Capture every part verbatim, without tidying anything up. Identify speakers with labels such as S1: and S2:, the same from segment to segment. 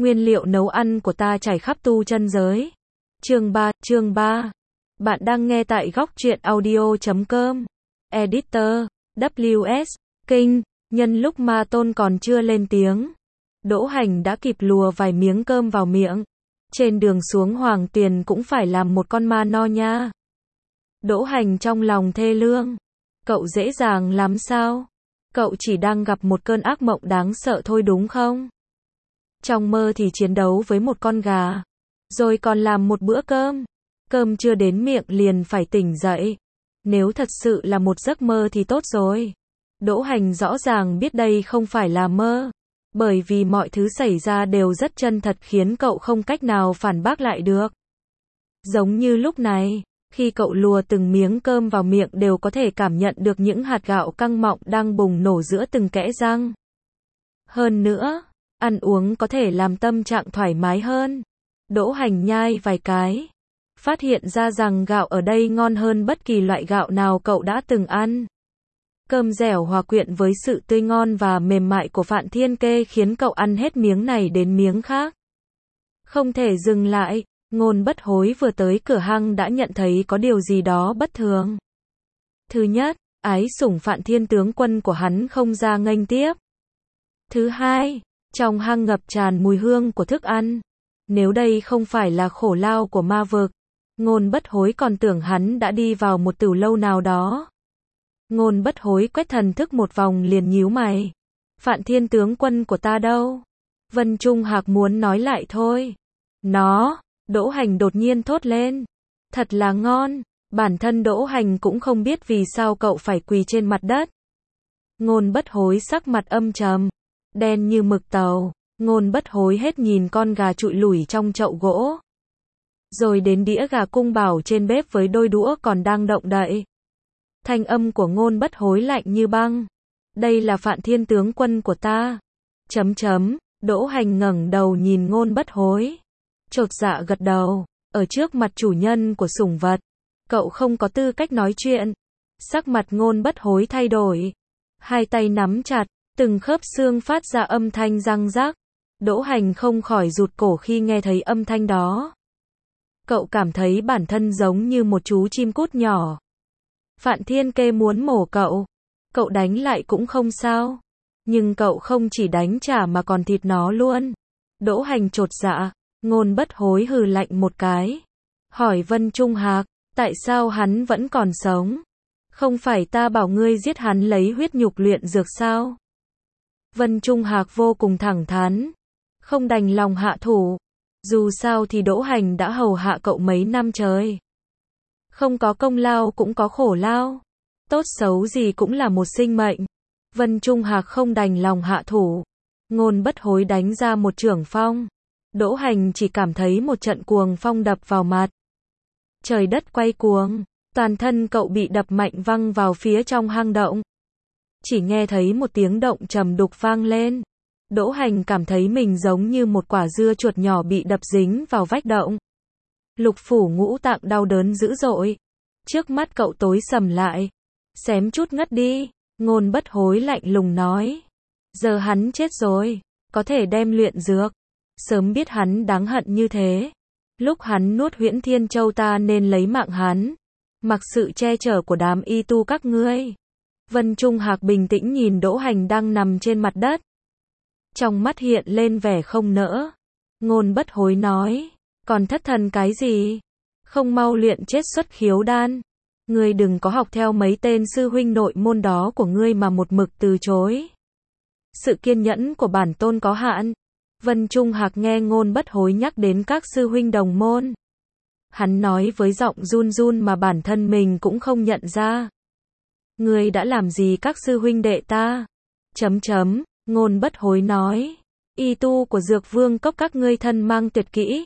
S1: Nguyên liệu nấu ăn của ta trải khắp tu chân giới. Chương ba, chương ba. Bạn đang nghe tại góc truyện audio chấm com. Editor, W S, Kinh, nhân lúc Ma Tôn còn chưa lên tiếng. Đỗ Hành đã kịp lùa vài miếng cơm vào miệng. Trên đường xuống Hoàng Tuyền cũng phải làm một con ma no nha. Đỗ Hành trong lòng thê lương. Cậu dễ dàng lắm sao? Cậu chỉ đang gặp một cơn ác mộng đáng sợ thôi đúng không? Trong mơ thì chiến đấu với một con gà. Rồi còn làm một bữa cơm. Cơm chưa đến miệng liền phải tỉnh dậy. Nếu thật sự là một giấc mơ thì tốt rồi. Đỗ Hành rõ ràng biết đây không phải là mơ. Bởi vì mọi thứ xảy ra đều rất chân thật khiến cậu không cách nào phản bác lại được. Giống như lúc này, khi cậu lùa từng miếng cơm vào miệng đều có thể cảm nhận được những hạt gạo căng mọng đang bùng nổ giữa từng kẽ răng. Hơn nữa, ăn uống có thể làm tâm trạng thoải mái hơn. Đỗ Hành nhai vài cái, phát hiện ra rằng gạo ở đây ngon hơn bất kỳ loại gạo nào cậu đã từng ăn. Cơm dẻo hòa quyện với sự tươi ngon và mềm mại của Phạn Thiên Kê khiến cậu ăn hết miếng này đến miếng khác. Không thể dừng lại, Ngôn Bất Hối vừa tới cửa hang đã nhận thấy có điều gì đó bất thường. Thứ nhất, ái sủng Phạn Thiên tướng quân của hắn không ra nghênh tiếp. Thứ hai, trong hang ngập tràn mùi hương của thức ăn. Nếu đây không phải là khổ lao của ma vực, Ngôn Bất Hối còn tưởng hắn đã đi vào một tửu lâu nào đó. Ngôn Bất Hối quét thần thức một vòng liền nhíu mày. Phạn Thiên tướng quân của ta đâu? Vân Trung Hạc muốn nói lại thôi. Nó, Đỗ Hành đột nhiên thốt lên. Thật là ngon, bản thân Đỗ Hành cũng không biết vì sao cậu phải quỳ trên mặt đất. Ngôn Bất Hối sắc mặt âm trầm, đen như mực tàu. Ngôn Bất Hối hết nhìn con gà trụi lủi trong chậu gỗ. Rồi đến đĩa gà cung bảo trên bếp với đôi đũa còn đang động đậy. Thanh âm của Ngôn Bất Hối lạnh như băng. Đây là Phạn Thiên tướng quân của ta. Chấm chấm, Đỗ Hành ngẩng đầu nhìn Ngôn Bất Hối. Chột dạ gật đầu, ở trước mặt chủ nhân của sủng vật, cậu không có tư cách nói chuyện. Sắc mặt Ngôn Bất Hối thay đổi. Hai tay nắm chặt, từng khớp xương phát ra âm thanh răng rắc. Đỗ Hành không khỏi rụt cổ khi nghe thấy âm thanh đó. Cậu cảm thấy bản thân giống như một chú chim cút nhỏ. Phạn Thiên Kê muốn mổ cậu. Cậu đánh lại cũng không sao. Nhưng cậu không chỉ đánh trả mà còn thịt nó luôn. Đỗ Hành chột dạ. Ngôn Bất Hối hừ lạnh một cái. Hỏi Vân Trung Hạc, tại sao hắn vẫn còn sống? Không phải ta bảo ngươi giết hắn lấy huyết nhục luyện dược sao? Vân Trung Hạc vô cùng thẳng thắn. Không đành lòng hạ thủ. Dù sao thì Đỗ Hành đã hầu hạ cậu mấy năm trời. Không có công lao cũng có khổ lao. Tốt xấu gì cũng là một sinh mệnh. Vân Trung Hạc không đành lòng hạ thủ. Ngôn Bất Hối đánh ra một chưởng phong. Đỗ Hành chỉ cảm thấy một trận cuồng phong đập vào mặt. Trời đất quay cuồng. Toàn thân cậu bị đập mạnh văng vào phía trong hang động. Chỉ nghe thấy một tiếng động trầm đục vang lên. Đỗ Hành cảm thấy mình giống như một quả dưa chuột nhỏ bị đập dính vào vách động. Lục phủ ngũ tạng đau đớn dữ dội. Trước mắt cậu tối sầm lại. Xém chút ngất đi. Ngôn Bất Hối lạnh lùng nói. Giờ hắn chết rồi. Có thể đem luyện dược. Sớm biết hắn đáng hận như thế. Lúc hắn nuốt Huyễn Thiên Châu ta nên lấy mạng hắn. Mặc sự che chở của đám y tu các ngươi. Vân Trung Hạc bình tĩnh nhìn Đỗ Hành đang nằm trên mặt đất. Trong mắt hiện lên vẻ không nỡ. Ngôn Bất Hối nói. Còn thất thần cái gì? Không mau luyện chết xuất khiếu đan. Ngươi đừng có học theo mấy tên sư huynh nội môn đó của ngươi mà một mực từ chối. Sự kiên nhẫn của bản tôn có hạn. Vân Trung Hạc nghe Ngôn Bất Hối nhắc đến các sư huynh đồng môn. Hắn nói với giọng run run mà bản thân mình cũng không nhận ra. Ngươi đã làm gì các sư huynh đệ ta? Chấm chấm, Ngôn Bất Hối nói. Y tu của Dược Vương cốc các ngươi thân mang tuyệt kỹ.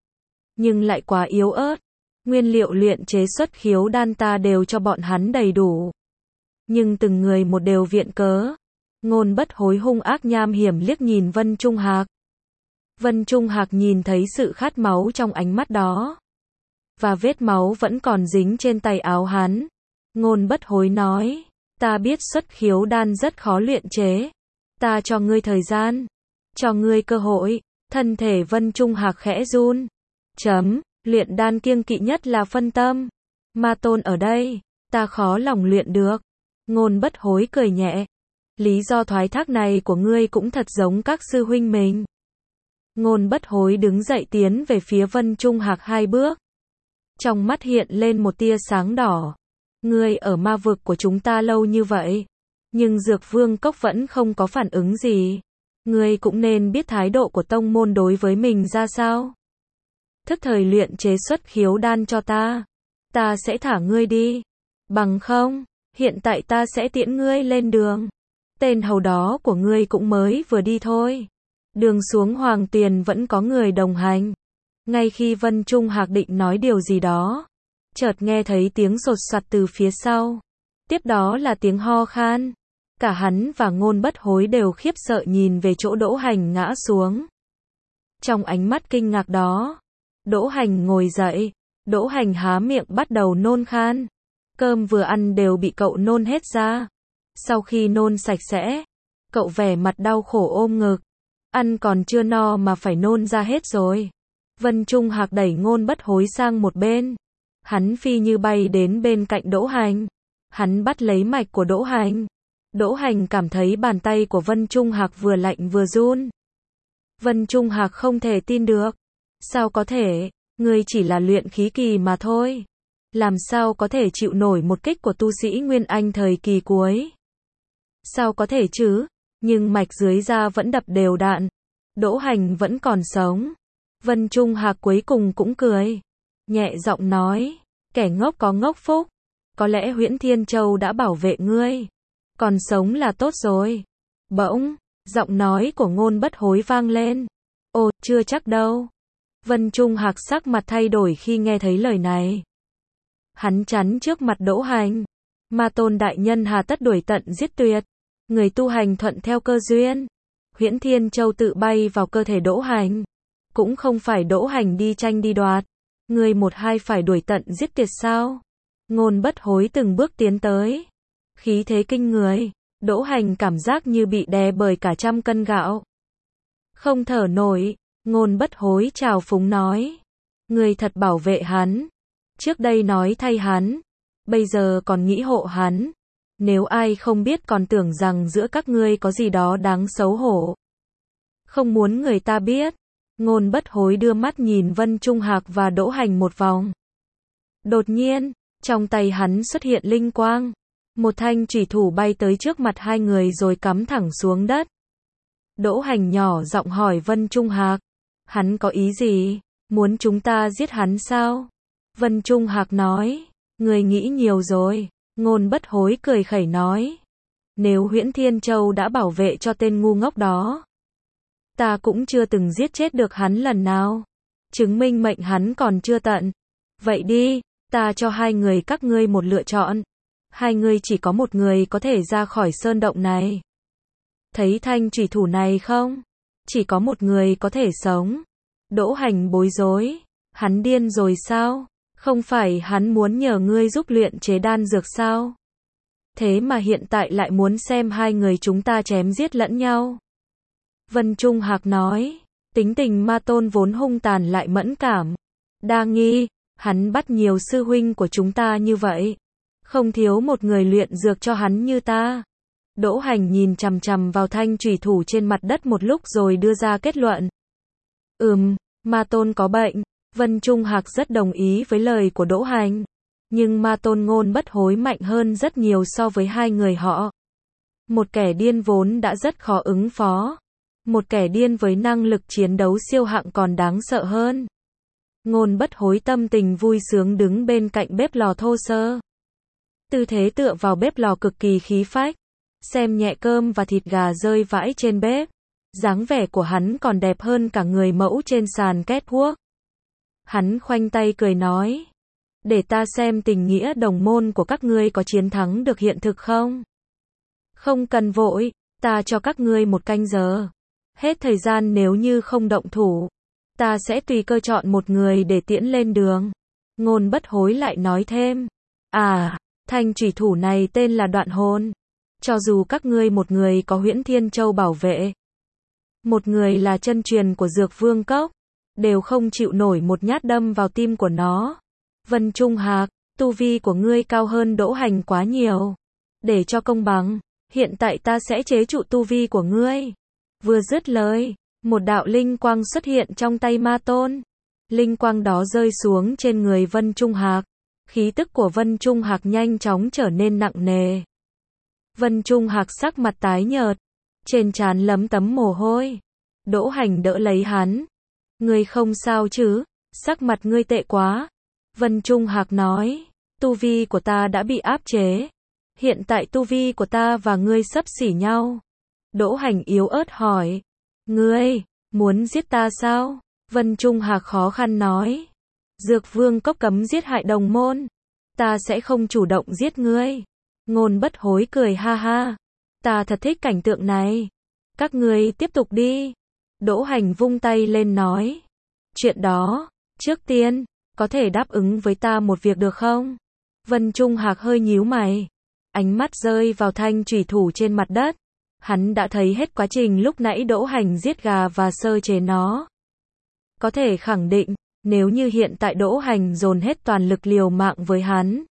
S1: Nhưng lại quá yếu ớt. Nguyên liệu luyện chế xuất khiếu đan ta đều cho bọn hắn đầy đủ. Nhưng từng người một đều viện cớ. Ngôn Bất Hối hung ác nham hiểm liếc nhìn Vân Trung Hạc. Vân Trung Hạc nhìn thấy sự khát máu trong ánh mắt đó. Và vết máu vẫn còn dính trên tay áo hắn. Ngôn Bất Hối nói. Ta biết xuất khiếu đan rất khó luyện chế. Ta cho ngươi thời gian. Cho ngươi cơ hội. Thân thể Vân Trung Hạc khẽ run. Chấm, luyện đan kiêng kỵ nhất là phân tâm. Ma Tôn ở đây, ta khó lòng luyện được. Ngôn Bất Hối cười nhẹ. Lý do thoái thác này của ngươi cũng thật giống các sư huynh mình. Ngôn Bất Hối đứng dậy tiến về phía Vân Trung Hạc hai bước. Trong mắt hiện lên một tia sáng đỏ. Ngươi ở ma vực của chúng ta lâu như vậy, nhưng Dược Vương Cốc vẫn không có phản ứng gì. Ngươi cũng nên biết thái độ của tông môn đối với mình ra sao. Thức thời luyện chế xuất khiếu đan cho ta. Ta sẽ thả ngươi đi. Bằng không, hiện tại ta sẽ tiễn ngươi lên đường. Tên hầu đó của ngươi cũng mới vừa đi thôi. Đường xuống Hoàng Tuyền vẫn có người đồng hành. Ngay khi Vân Trung Hạc định nói điều gì đó, chợt nghe thấy tiếng sột soạt từ phía sau. Tiếp đó là tiếng ho khan. Cả hắn và Ngôn Bất Hối đều khiếp sợ nhìn về chỗ Đỗ Hành ngã xuống. Trong ánh mắt kinh ngạc đó, Đỗ Hành ngồi dậy. Đỗ Hành há miệng bắt đầu nôn khan. Cơm vừa ăn đều bị cậu nôn hết ra. Sau khi nôn sạch sẽ, cậu vẻ mặt đau khổ ôm ngực. Ăn còn chưa no mà phải nôn ra hết rồi. Vân Trung Hạc đẩy Ngôn Bất Hối sang một bên. Hắn phi như bay đến bên cạnh Đỗ Hành. Hắn bắt lấy mạch của Đỗ Hành. Đỗ Hành cảm thấy bàn tay của Vân Trung Hạc vừa lạnh vừa run. Vân Trung Hạc không thể tin được. Sao có thể, ngươi chỉ là luyện khí kỳ mà thôi. Làm sao có thể chịu nổi một kích của tu sĩ Nguyên Anh thời kỳ cuối? Sao có thể chứ? Nhưng mạch dưới da vẫn đập đều đặn. Đỗ Hành vẫn còn sống. Vân Trung Hạc cuối cùng cũng cười. Nhẹ giọng nói, kẻ ngốc có ngốc phúc. Có lẽ Huyễn Thiên Châu đã bảo vệ ngươi. Còn sống là tốt rồi. Bỗng, giọng nói của Ngôn Bất Hối vang lên. Ồ, chưa chắc đâu. Vân Trung Hạc sắc mặt thay đổi khi nghe thấy lời này. Hắn chắn trước mặt Đỗ Hành. Ma Tôn đại nhân hà tất đuổi tận giết tuyệt. Người tu hành thuận theo cơ duyên. Huyễn Thiên Châu tự bay vào cơ thể Đỗ Hành. Cũng không phải Đỗ Hành đi tranh đi đoạt. Người một hai phải đuổi tận giết tuyệt sao? Ngôn Bất Hối từng bước tiến tới. Khí thế kinh người. Đỗ Hành cảm giác như bị đè bởi cả trăm cân gạo. Không thở nổi. Ngôn Bất Hối chào phúng nói. Người thật bảo vệ hắn. Trước đây nói thay hắn. Bây giờ còn nghĩ hộ hắn. Nếu ai không biết còn tưởng rằng giữa các ngươi có gì đó đáng xấu hổ. Không muốn người ta biết. Ngôn Bất Hối đưa mắt nhìn Vân Trung Hạc và Đỗ Hành một vòng. Đột nhiên, trong tay hắn xuất hiện linh quang. Một thanh chủy thủ bay tới trước mặt hai người rồi cắm thẳng xuống đất. Đỗ Hành nhỏ giọng hỏi Vân Trung Hạc. Hắn có ý gì? Muốn chúng ta giết hắn sao? Vân Trung Hạc nói. Người nghĩ nhiều rồi. Ngôn Bất Hối cười khẩy nói. Nếu Huyễn Thiên Châu đã bảo vệ cho tên ngu ngốc đó, ta cũng chưa từng giết chết được hắn lần nào. Chứng minh mệnh hắn còn chưa tận. Vậy đi, ta cho hai người các ngươi một lựa chọn. Hai người chỉ có một người có thể ra khỏi sơn động này. Thấy thanh chủy thủ này không? Chỉ có một người có thể sống. Đỗ Hành bối rối. Hắn điên rồi sao? Không phải hắn muốn nhờ ngươi giúp luyện chế đan dược sao? Thế mà hiện tại lại muốn xem hai người chúng ta chém giết lẫn nhau. Vân Trung Hạc nói. Tính tình Ma Tôn vốn hung tàn lại mẫn cảm. Đa nghi, hắn bắt nhiều sư huynh của chúng ta như vậy. Không thiếu một người luyện dược cho hắn như ta. Đỗ Hành nhìn chằm chằm vào thanh chủy thủ trên mặt đất một lúc rồi đưa ra kết luận. Ừm, Ma Tôn có bệnh. Vân Trung Hạc rất đồng ý với lời của Đỗ Hành. Nhưng Ma Tôn Ngôn Bất Hối mạnh hơn rất nhiều so với hai người họ. Một kẻ điên vốn đã rất khó ứng phó. Một kẻ điên với năng lực chiến đấu siêu hạng còn đáng sợ hơn. Ngôn Bất Hối tâm tình vui sướng đứng bên cạnh bếp lò thô sơ. Tư thế tựa vào bếp lò cực kỳ khí phách. Xem nhẹ cơm và thịt gà rơi vãi trên bếp. Dáng vẻ của hắn còn đẹp hơn cả người mẫu trên sàn catwalk. Hắn khoanh tay cười nói. Để ta xem tình nghĩa đồng môn của các ngươi có chiến thắng được hiện thực không? Không cần vội, ta cho các ngươi một canh giờ. Hết thời gian nếu như không động thủ, ta sẽ tùy cơ chọn một người để tiễn lên đường. Ngôn Bất Hối lại nói thêm. À, thanh chủy thủ này tên là Đoạn Hồn. Cho dù các ngươi một người có Huyễn Thiên Châu bảo vệ, một người là chân truyền của Dược Vương Cốc, đều không chịu nổi một nhát đâm vào tim của nó. Vân Trung Hạc, tu vi của ngươi cao hơn Đỗ Hành quá nhiều. Để cho công bằng, hiện tại ta sẽ chế trụ tu vi của ngươi. Vừa dứt lời, một đạo linh quang xuất hiện trong tay ma tôn. Linh quang đó rơi xuống trên người Vân Trung Hạc. Khí tức của Vân Trung Hạc nhanh chóng trở nên nặng nề. Vân Trung Hạc sắc mặt tái nhợt, trên trán lấm tấm mồ hôi. Đỗ Hành đỡ lấy hắn. Ngươi không sao chứ, sắc mặt ngươi tệ quá. Vân Trung Hạc nói, tu vi của ta đã bị áp chế. Hiện tại tu vi của ta và ngươi xấp xỉ nhau. Đỗ Hành yếu ớt hỏi, ngươi, muốn giết ta sao? Vân Trung Hạc khó khăn nói, Dược Vương Cốc cấm giết hại đồng môn. Ta sẽ không chủ động giết ngươi. Ngôn Bất Hối cười ha ha. Ta thật thích cảnh tượng này. Các ngươi tiếp tục đi. Đỗ Hành vung tay lên nói. Chuyện đó, trước tiên, có thể đáp ứng với ta một việc được không? Vân Trung Hạc hơi nhíu mày. Ánh mắt rơi vào thanh chủy thủ trên mặt đất. Hắn đã thấy hết quá trình lúc nãy Đỗ Hành giết gà và sơ chế nó. Có thể khẳng định, nếu như hiện tại Đỗ Hành dồn hết toàn lực liều mạng với hắn,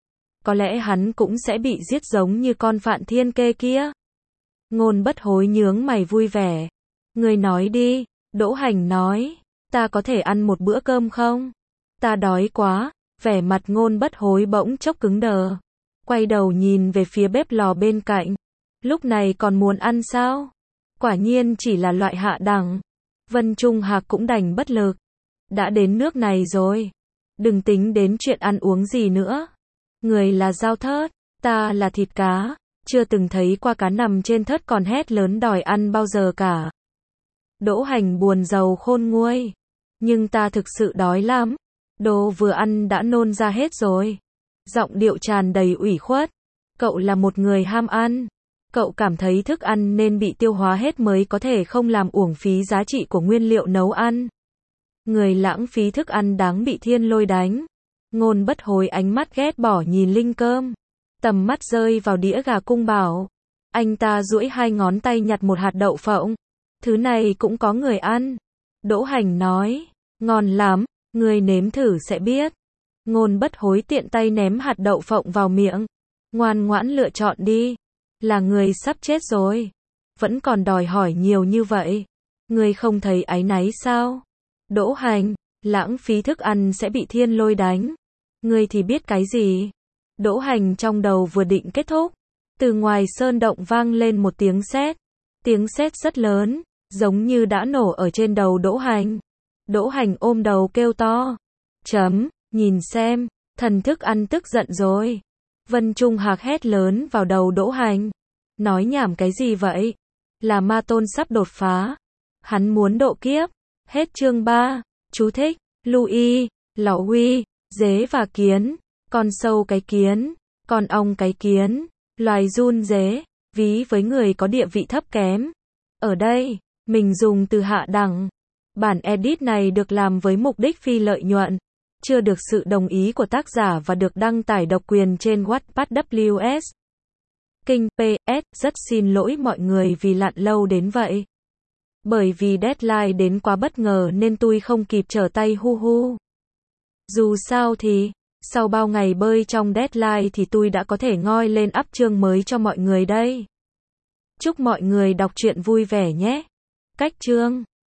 S1: có lẽ hắn cũng sẽ bị giết giống như con Phạn Thiên Kê kia. Ngôn Bất Hối nhướng mày vui vẻ. Ngươi nói đi, Đỗ Hành nói, ta có thể ăn một bữa cơm không? Ta đói quá. Vẻ mặt Ngôn Bất Hối bỗng chốc cứng đờ. Quay đầu nhìn về phía bếp lò bên cạnh. Lúc này còn muốn ăn sao? Quả nhiên chỉ là loại hạ đẳng. Vân Trung Hạc cũng đành bất lực. Đã đến nước này rồi. Đừng tính đến chuyện ăn uống gì nữa. Người là dao thớt, ta là thịt cá. Chưa từng thấy qua cá nằm trên thớt còn hét lớn đòi ăn bao giờ cả. Đỗ Hành buồn rầu khôn nguôi. Nhưng ta thực sự đói lắm. Đồ vừa ăn đã nôn ra hết rồi. Giọng điệu tràn đầy ủy khuất. Cậu là một người ham ăn. Cậu cảm thấy thức ăn nên bị tiêu hóa hết mới có thể không làm uổng phí giá trị của nguyên liệu nấu ăn. Người lãng phí thức ăn đáng bị thiên lôi đánh. Ngôn Bất Hối ánh mắt ghét bỏ nhìn linh cơm. Tầm mắt rơi vào đĩa gà cung bảo. Anh ta duỗi hai ngón tay nhặt một hạt đậu phộng. Thứ này cũng có người ăn. Đỗ Hành nói, ngon lắm, người nếm thử sẽ biết. Ngôn Bất Hối tiện tay ném hạt đậu phộng vào miệng. Ngoan ngoãn lựa chọn đi. Là người sắp chết rồi. Vẫn còn đòi hỏi nhiều như vậy. Người không thấy áy náy sao? Đỗ Hành, lãng phí thức ăn sẽ bị thiên lôi đánh. Người thì biết cái gì? Đỗ Hành trong đầu vừa định kết thúc. Từ ngoài sơn động vang lên một tiếng sét. Tiếng sét rất lớn, giống như đã nổ ở trên đầu Đỗ Hành. Đỗ Hành ôm đầu kêu to. Chấm, nhìn xem, thần thức ăn tức giận rồi. Vân Trung Hạc hét lớn vào đầu Đỗ Hành. Nói nhảm cái gì vậy? Là ma tôn sắp đột phá. Hắn muốn độ kiếp. Hết chương ba. Chú thích. Louis, Lão Huy, dế và kiến. Con sâu cái kiến. Con ong cái kiến. Loài giun dế. Ví với người có địa vị thấp kém. Ở đây, mình dùng từ hạ đẳng. Bản edit này được làm với mục đích phi lợi nhuận. Chưa được sự đồng ý của tác giả và được đăng tải độc quyền trên Wattpad W S. Kinh P S, rất xin lỗi mọi người vì lặn lâu đến vậy. Bởi vì deadline đến quá bất ngờ nên tôi không kịp trở tay hu hu. Dù sao thì, sau bao ngày bơi trong deadline thì tôi đã có thể ngoi lên up chương mới cho mọi người đây. Chúc mọi người đọc truyện vui vẻ nhé. Cách chương